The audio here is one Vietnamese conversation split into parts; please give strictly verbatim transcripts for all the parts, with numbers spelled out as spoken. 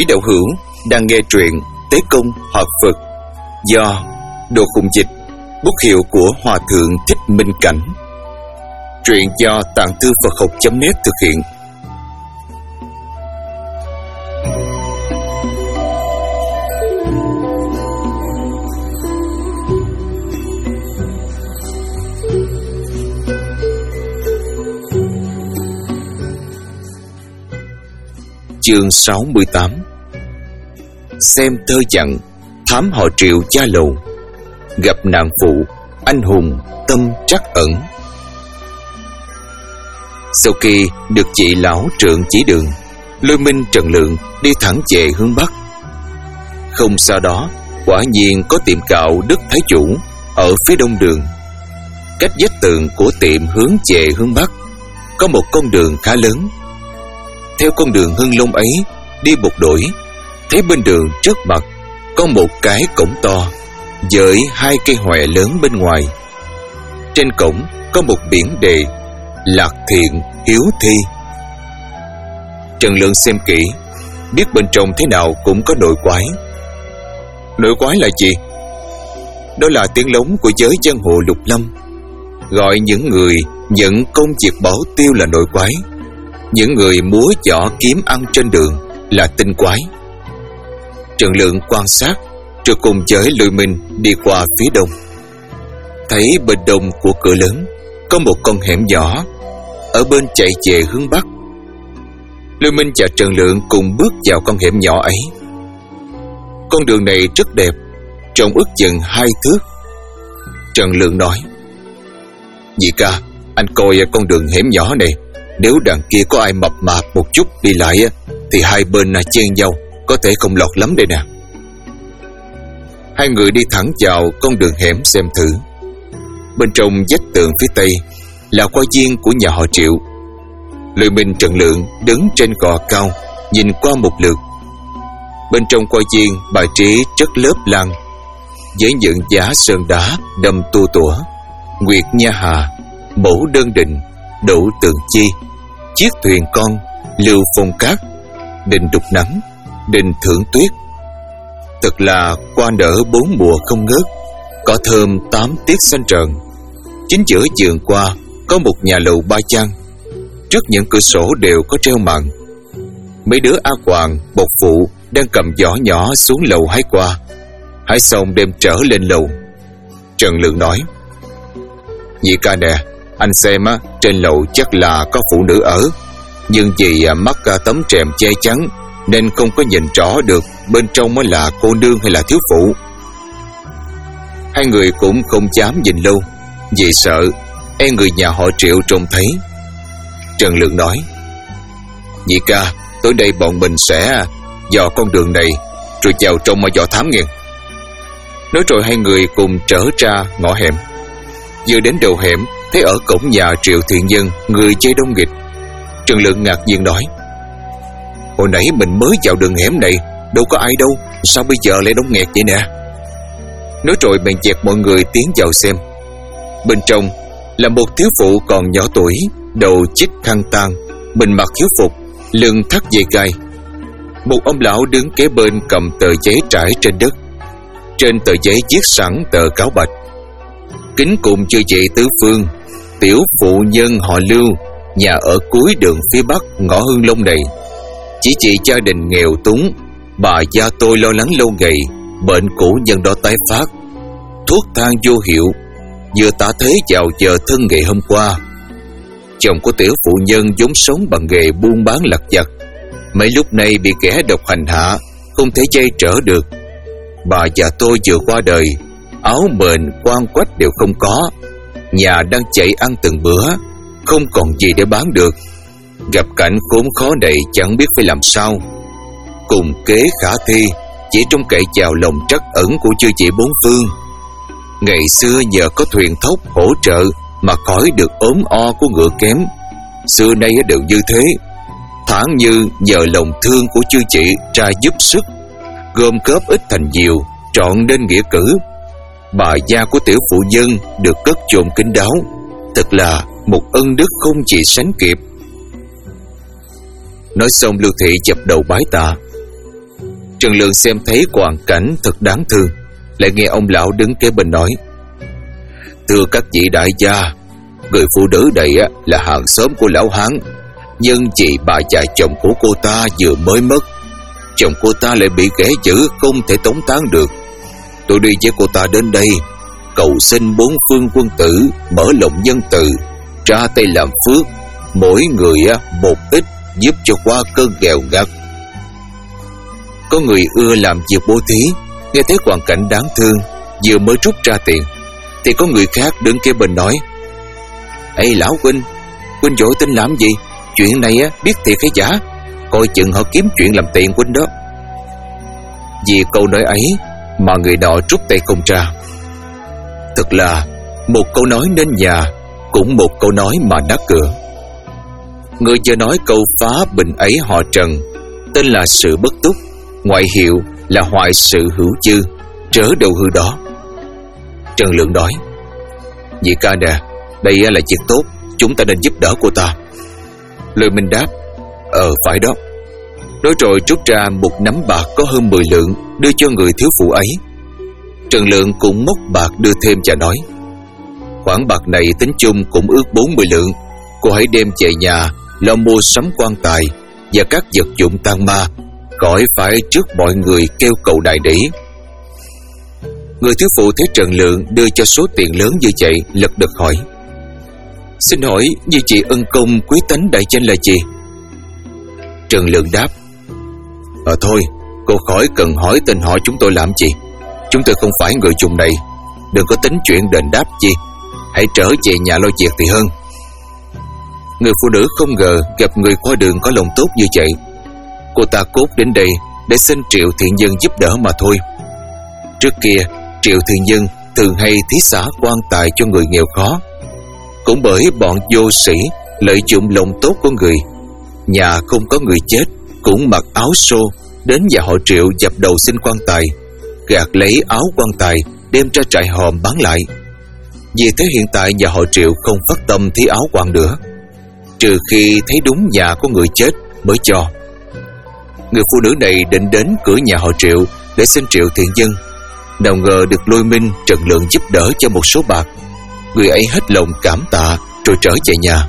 Quý đạo hữu đang nghe truyện Tế Công Hợp Phật do Đồ Khùng Dịch, bút hiệu của Hòa Thượng Thích Minh Cảnh. Truyện do Tạng Thư Phật Học chấm net thực hiện. Chương sáu mươi tám. Xem thơ dặn thám họ Triệu Gia Lầu, gặp nạn phụ anh hùng tâm trắc ẩn. Sau khi được chị lão trượng chỉ đường, Lôi Minh Trần Lượng đi thẳng về hướng Bắc. Không xa đó, quả nhiên có tiệm gạo Đức Thái Chủ ở phía đông đường. Cách vách tường của tiệm hướng về hướng Bắc có một con đường khá lớn. Theo con đường hưng long ấy đi một đổi, thấy bên đường trước mặt có một cái cổng to với hai cây hòe lớn bên ngoài. Trên cổng có một biển đề Lạc Thiện Hiếu Thi. Trần Lượng xem kỹ, biết bên trong thế nào cũng có nội quái. Nội quái là gì? Đó là tiếng lóng của giới giang hồ lục lâm, gọi những người nhận công việc bảo tiêu là nội quái, những người múa võ kiếm ăn trên đường là tinh quái. Trần Lượng quan sát rồi cùng với Lôi Minh đi qua phía đông. Thấy bên đông của cửa lớn có một con hẻm nhỏ, ở bên chạy về hướng Bắc. Lôi Minh và Trần Lượng cùng bước vào con hẻm nhỏ ấy. Con đường này rất đẹp, rộng ước chừng hai thước. Trần Lượng nói: "Nhị ca, anh coi con đường hẻm nhỏ này, nếu đằng kia có ai mập mạp một chút đi lại thì hai bên chen nhau, có thể không lọt lắm đây nè." Hai người đi thẳng vào con đường hẻm xem thử. Bên trong vách tường phía tây là khoa viên của nhà họ Triệu. Lôi Minh Trần Lượng đứng trên gò cao nhìn qua một lượt. Bên trong khoa viên bài trí rất lớp lan, với những giá sơn đá đâm tua tủa, nguyệt nha hà, mẫu đơn định, đỗ tượng chi, chiếc thuyền con, lưu phong cát, đình đục nắng, đình thưởng tuyết. Thật là hoa nở bốn mùa không ngớt, cỏ thơm tám tiết xanh trờn. Chính giữa vườn qua có một nhà lầu ba gian, trước những cửa sổ đều có treo màn. Mấy đứa A Hoàng, Bột Phụ đang cầm giỏ nhỏ xuống lầu hái qua. Hái xong đem trở lên lầu. Trần Lượng nói: "Nhị ca nè, anh xem á, trên lầu chắc là có phụ nữ ở, nhưng vì mắc tấm rèm che chắn nên không có nhìn rõ được bên trong mới là cô nương hay là thiếu phụ." Hai người cũng không dám nhìn lâu, vì sợ e người nhà họ Triệu trông thấy. Trần Lượng nói: "Nhị ca, tối nay bọn mình sẽ dò con đường này rồi vào trong mà dò thám nghe." Nói rồi hai người cùng trở ra ngõ hẻm. Vừa đến đầu hẻm, thấy ở cổng nhà Triệu Thiện Nhân người chơi đông nghịch. Trần Lượng ngạc nhiên nói: "Hồi nãy mình mới vào đường hẻm này, đâu có ai đâu, sao bây giờ lại đông nghẹt vậy nè?" Nói rồi bèn dẹp mọi người tiến vào xem. Bên trong là một thiếu phụ còn nhỏ tuổi, đầu chích khăn tang, mình mặc hiếu phục, lưng thắt dây gai. Một ông lão đứng kế bên cầm tờ giấy trải trên đất. Trên tờ giấy viết sẵn tờ cáo bạch: "Kính cùng chư vị tứ phương, tiểu phụ nhân họ Lưu, nhà ở cuối đường phía bắc ngõ Hưng Long này. Chỉ chị gia đình nghèo túng, bà gia tôi lo lắng lâu ngày, bệnh cũ nhân đó tái phát, thuốc thang vô hiệu, vừa tả thế vào giờ thân ngày hôm qua. Chồng của tiểu phụ nhân vốn sống bằng nghề buôn bán lặt vặt, mấy lúc này bị kẻ độc hành hạ, không thể dây trở được. Bà già tôi vừa qua đời, áo mền quan quách đều không có, nhà đang chạy ăn từng bữa, không còn gì để bán được. Gặp cảnh khốn khó này chẳng biết phải làm sao. Cùng kế khả thi, chỉ trông cậy vào lòng trắc ẩn của chư chị bốn phương. Ngày xưa nhờ có thuyền thóc hỗ trợ mà khỏi được ốm o của ngựa kém, xưa nay đều như thế. Thản như nhờ lòng thương của chư chị ra giúp sức, gom góp ít thành nhiều, trọn nên nghĩa cử. Bà gia của tiểu phụ nhân được cất chôn kín đáo, thật là một ân đức không gì sánh kịp." Nói xong Lưu Thị dập đầu bái tạ. Trần Lượng xem thấy hoàn cảnh thật đáng thương, lại nghe ông lão đứng kế bên nói: "Thưa các vị đại gia, người phụ nữ này là hàng xóm của lão Hán, nhưng vì bà già chồng của cô ta vừa mới mất, chồng cô ta lại bị kẻ dữ không thể tống táng được. Tôi đi với cô ta đến đây, cầu xin bốn phương quân tử mở lòng nhân từ, ra tay làm phước, mỗi người một ít, giúp cho qua cơn nghèo ngặt." Có người ưa làm việc bố thí, nghe thấy hoàn cảnh đáng thương, vừa mới rút ra tiền, thì có người khác đứng kế bên nói: "Ê lão huynh, huynh vội tin làm gì? Chuyện này biết thiệt hay giả? Coi chừng họ kiếm chuyện làm tiền huynh đó." Vì câu nói ấy mà người nọ rút tay không ra. Thật là một câu nói nên nhà, cũng một câu nói mà nát cửa. Người chưa nói câu phá bình ấy họ Trần, tên là Sự Bất Túc, ngoại hiệu là Hoại Sự Hữu Dư, trớ đầu hư đó. Trần Lượng nói: "Nhị ca nè, đây là việc tốt, chúng ta nên giúp đỡ cô ta." Lôi Minh đáp: "Ờ phải đó." Nói rồi rút ra một nắm bạc có hơn mười lượng đưa cho người thiếu phụ ấy. Trần Lượng cũng móc bạc đưa thêm và nói: "Khoản bạc này tính chung cũng ước bốn mươi lượng, cô hãy đem về nhà lo mua sắm quan tài và các vật dụng tang ma, khỏi phải trước mọi người kêu cầu đài đỉ." Người thiếu phụ thấy Trần Lượng đưa cho số tiền lớn như vậy, lật đật hỏi: "Xin hỏi như chị ân công quý tánh đại danh là gì?" Trần Lượng đáp: "Ờ thôi, cô khỏi cần hỏi tên họ chúng tôi làm gì. Chúng tôi không phải người vùng này, đừng có tính chuyện đền đáp gì, hãy trở về nhà lo việc thì hơn." Người phụ nữ không ngờ gặp người qua đường có lòng tốt như vậy. Cô ta cốt đến đây để xin Triệu Thiện Nhân giúp đỡ mà thôi. Trước kia Triệu Thiện Nhân thường hay thí xả quan tài cho người nghèo khó. Cũng bởi bọn vô sĩ lợi dụng lòng tốt của người, nhà không có người chết cũng mặc áo xô đến nhà họ Triệu dập đầu xin quan tài, gạt lấy áo quan tài đem ra trại hòm bán lại. Vì thế hiện tại nhà họ Triệu không phát tâm thí áo quan nữa, trừ khi thấy đúng nhà có người chết mới cho. Người phụ nữ này định đến cửa nhà họ Triệu để xin Triệu Thiện Nhân, nào ngờ được Lôi Minh, Trần Lượng giúp đỡ cho một số bạc. Người ấy hết lòng cảm tạ rồi trở về nhà.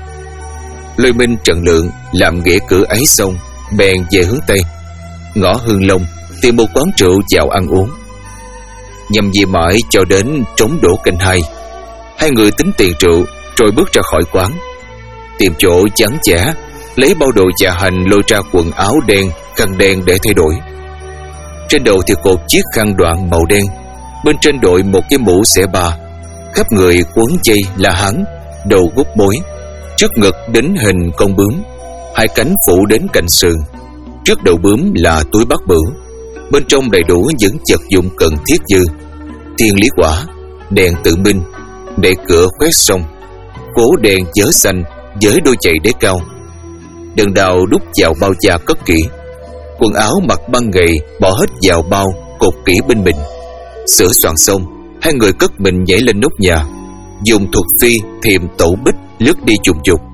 Lôi Minh, Trần Lượng làm nghĩa cử ấy xong, bèn về hướng Tây, ngõ Hương Long tìm một quán rượu vào ăn uống. Nhâm nhi mãi cho đến trống đổ canh hai, hai người tính tiền rượu rồi bước ra khỏi quán, tìm chỗ vắng vẻ, lấy bao đồ trà hành lôi ra quần áo đen, khăn đen để thay đổi. Trên đầu thì cột chiếc khăn đoạn màu đen, bên trên đội một cái mũ xẻ ba, khắp người quấn dây là hắn, đầu gút bối, trước ngực đính hình con bướm, hai cánh phủ đến cạnh sườn. Trước đầu bướm là túi bát bửu, bên trong đầy đủ những vật dụng cần thiết như thiên lý quả, đèn tự minh, để cửa khoét sông, cố đèn chớ xanh với đôi giày đế cao. Đèn đào đút vào bao da cất kỹ, quần áo mặc băng ngày bỏ hết vào bao cột kỹ bên mình. Sửa soạn xong, hai người cất mình nhảy lên nóc nhà, dùng thuật phi thiềm tẩu bích lướt đi trùng trục.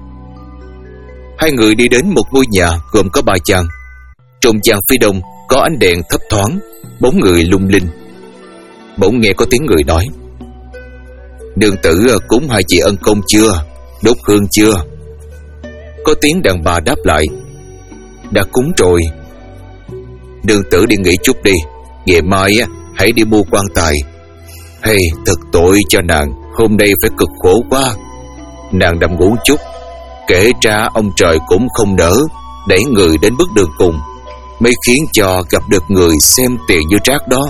Hai người đi đến một ngôi nhà gồm có ba gian. Trong gian phía đông có ánh đèn thấp thoáng, bóng người lung linh. Bỗng nghe có tiếng người nói: "Nương tử cúng hai chị ân công chưa? Đốt hương chưa?" Có tiếng đàn bà đáp lại: "Đã cúng rồi." "Nương tử đi nghỉ chút đi, ngày mai hãy đi mua quan tài." "Hay thật tội cho nàng, hôm nay phải cực khổ quá." Nàng đâm ngủ chút, kể ra ông trời cũng không nỡ đẩy người đến bước đường cùng, mới khiến cho gặp được người xem tiền như rác đó.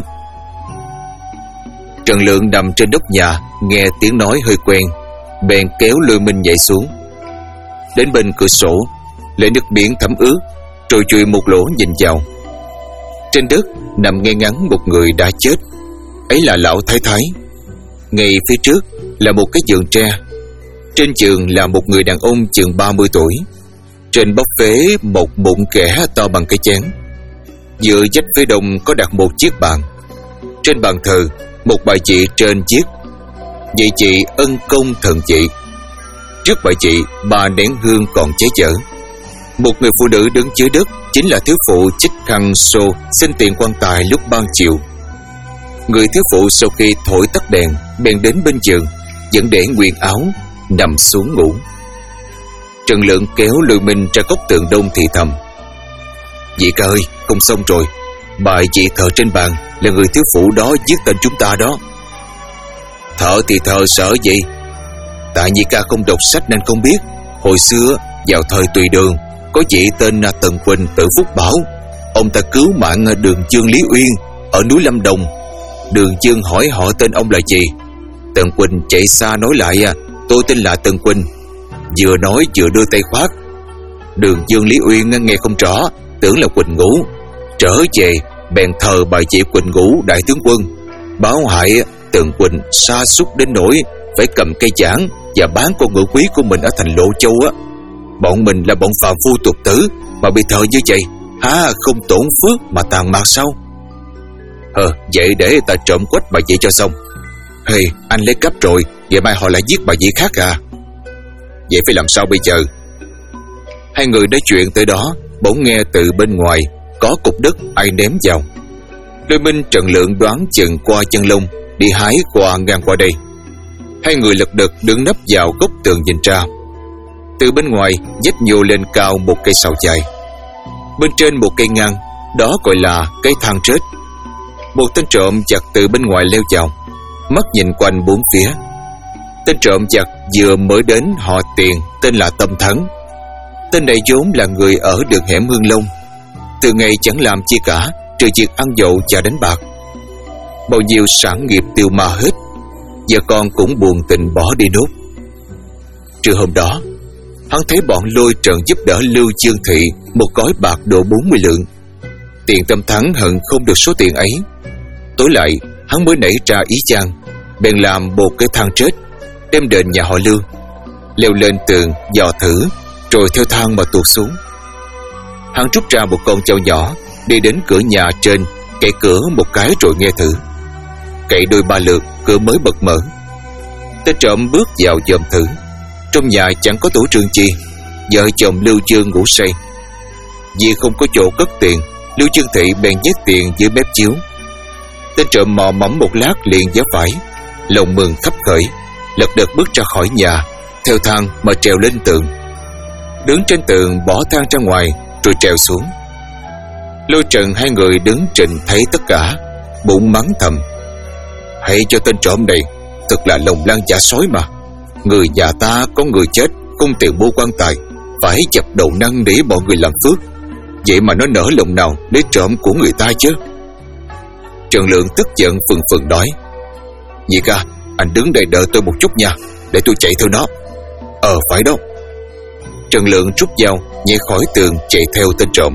Trần Lượng nằm trên nóc nhà, nghe tiếng nói hơi quen, bèn kéo Lôi Minh nhảy xuống. Đến bên cửa sổ, lấy nước biển thấm ướt, rồi chùi một lỗ nhìn vào. Trên đất nằm ngay ngắn một người đã chết, ấy là lão thái thái. Ngay phía trước là một cái giường tre, trên giường là một người đàn ông chừng ba mươi tuổi. Trên bóc phế một bụng kẻ to bằng cái chén. Giữa vách phía đông có đặt một chiếc bàn. Trên bàn thờ một bài chị trên chiếc: "Vậy chị ân công thần chị." Trước bài chị ba nén hương còn cháy chở. Một người phụ nữ đứng dưới đất chính là thiếu phụ chích khăn xô xin tiền quan tài lúc ban chiều. Người thiếu phụ sau khi thổi tắt đèn bèn đến bên giường, vẫn để nguyên áo, nằm xuống ngủ. Trần Lượng kéo Lôi Minh ra góc tường đông thì thầm: "Dì ca ơi, không xong rồi. Bài chị thờ trên bàn là người thiếu phụ đó giết tên chúng ta đó." "Thợ thì thợ sợ gì? Tại nhị ca không đọc sách nên không biết. Hồi xưa vào thời Tùy Đường có vị tên là Tần Quỳnh tự Phúc Bảo. Ông ta cứu mạng Đường Dương Lý Uyên ở núi Lâm Đồng. Đường Dương hỏi họ tên ông là gì. Tần Quỳnh chạy xa nói lại: tôi tên là Tần Quỳnh. Vừa nói vừa đưa tay khoát. Đường Dương Lý Uyên nghe không rõ, tưởng là Quỳnh Ngũ. Trở về bèn thờ bài chị Quỳnh Ngũ đại tướng quân, báo hại Tần Quỳnh sa sút đến nỗi phải cầm cây chảng và bán con ngựa quý của mình ở thành Lộ Châu á. Bọn mình là bọn phàm phu tục tử mà bị thờ như vậy, há không tổn phước mà tàn mạc sao? Ờ, vậy để ta trộm quách bà chị cho xong. Hey, anh lấy cắp rồi, ngày mai họ lại giết bà chị khác à? Vậy phải làm sao bây giờ? Hai người nói chuyện tới đó, bỗng nghe từ bên ngoài có cục đất ai ném vào. Lôi Minh Trần Lượng đoán chừng qua chân lông đi hái qua ngang qua đây. Hai người lật đật đứng nấp vào góc tường nhìn ra. Từ bên ngoài vách nhô lên cao một cây sào dài. Bên trên một cây ngang, đó gọi là cái thang rết. Một tên trộm giặc từ bên ngoài leo vào, mắt nhìn quanh bốn phía. Tên trộm giặc vừa mới đến họ Tiền, tên là Tâm Thắng. Tên này vốn là người ở đường hẻm Hương Long, từ ngày chẳng làm chi cả trừ việc ăn nhậu và đánh bạc. Bao nhiêu sản nghiệp tiêu ma hết, giờ con cũng buồn tình bỏ đi nốt. Trưa hôm đó, hắn thấy bọn Lôi Trần giúp đỡ Lưu Dương Thị một gói bạc độ bốn mươi lượng. Tiền Tâm Thắng hận không được số tiền ấy. Tối lại hắn mới nảy ra ý chang, bèn làm một cái thang trết, đem đến nhà họ Lưu, leo lên tường dò thử, rồi theo thang mà tuột xuống. Hắn rút ra một con trâu nhỏ, đi đến cửa nhà trên, cậy cửa một cái rồi nghe thử. Cậy đôi ba lượt, cửa mới bật mở. Tên trộm bước vào dòm thử. Trong nhà chẳng có tổ trương chi. Vợ chồng Lưu Dương ngủ say. Vì không có chỗ cất tiền, Lưu Dương Thị bèn nhét tiền dưới mép chiếu. Tên trộm mò mẫm một lát liền gió phải, lòng mừng khắp khởi, lật đật bước ra khỏi nhà, theo thang mà trèo lên tường. Đứng trên tường bỏ thang ra ngoài rồi trèo xuống. Lôi Trần hai người đứng trình thấy tất cả, bụng mắng thầm: hãy cho tên trộm này thật là lòng lan dạ sói mà. Người nhà ta có người chết không tiền mua quan tài, phải chặt đầu năn để mọi người làm phước. Vậy mà nó nở lòng nào để trộm của người ta chứ? Trần Lượng tức giận phừng phừng nói: Nhị ca, anh đứng đây đợi tôi một chút nha, để tôi chạy theo nó. Ờ phải đó. Trần Lượng rút dao nhảy khỏi tường chạy theo tên trộm.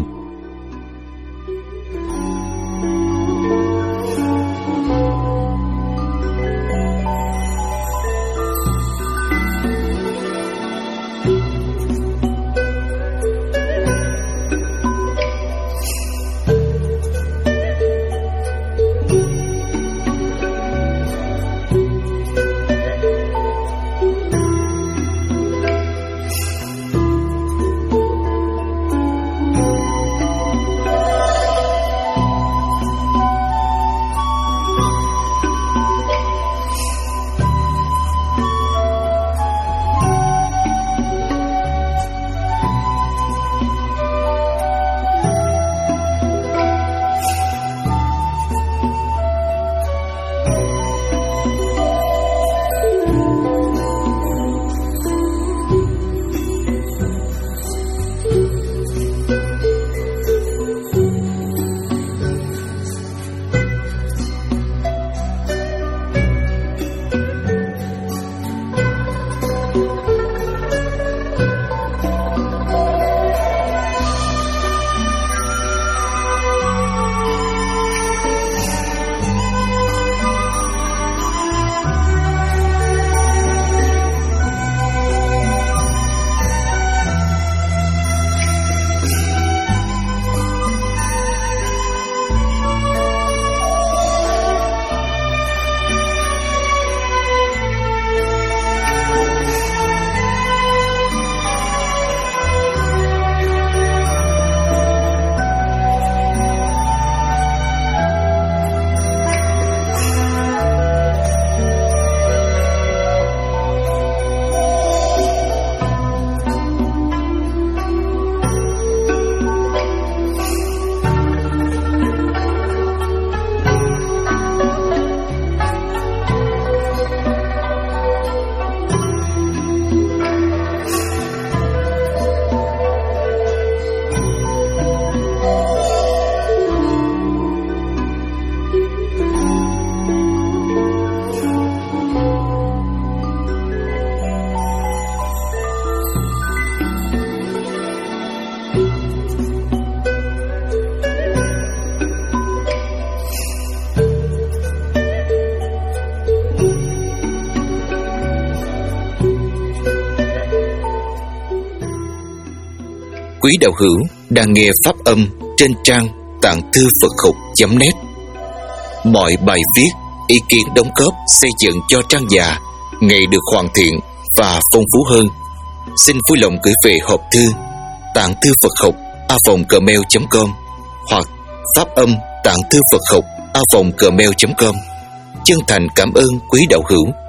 quý đạo hữu đang nghe pháp âm trên trang tạng thư Phật học chấm net. Mọi bài viết, ý kiến đóng góp xây dựng cho trang già ngày được hoàn thiện và phong phú hơn. Xin vui lòng gửi về hộp thư tạng thư Phật học a vòng gmail chấm com hoặc pháp âm tạng thư Phật học a vòng gmail chấm com. Chân thành cảm ơn quý đạo hữu